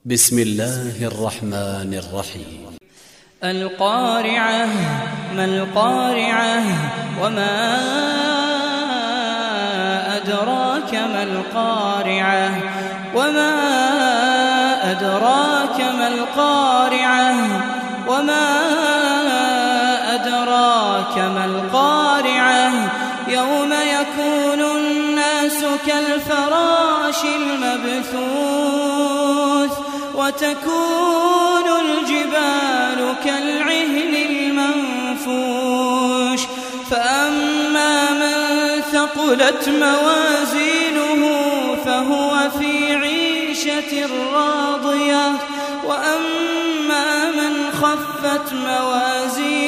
بسم الله الرحمن الرحيم. القارعة ما القارعة وما أدراك ما القارعة وما أدراك ما القارعة وما أدراك ما القارعة يوم يكون الناس كالفراش المبثوث وتكون الجبال كالعهن المنفوش فأما من ثقلت موازينه فهو في عيشة راضية وأما من خفت موازينه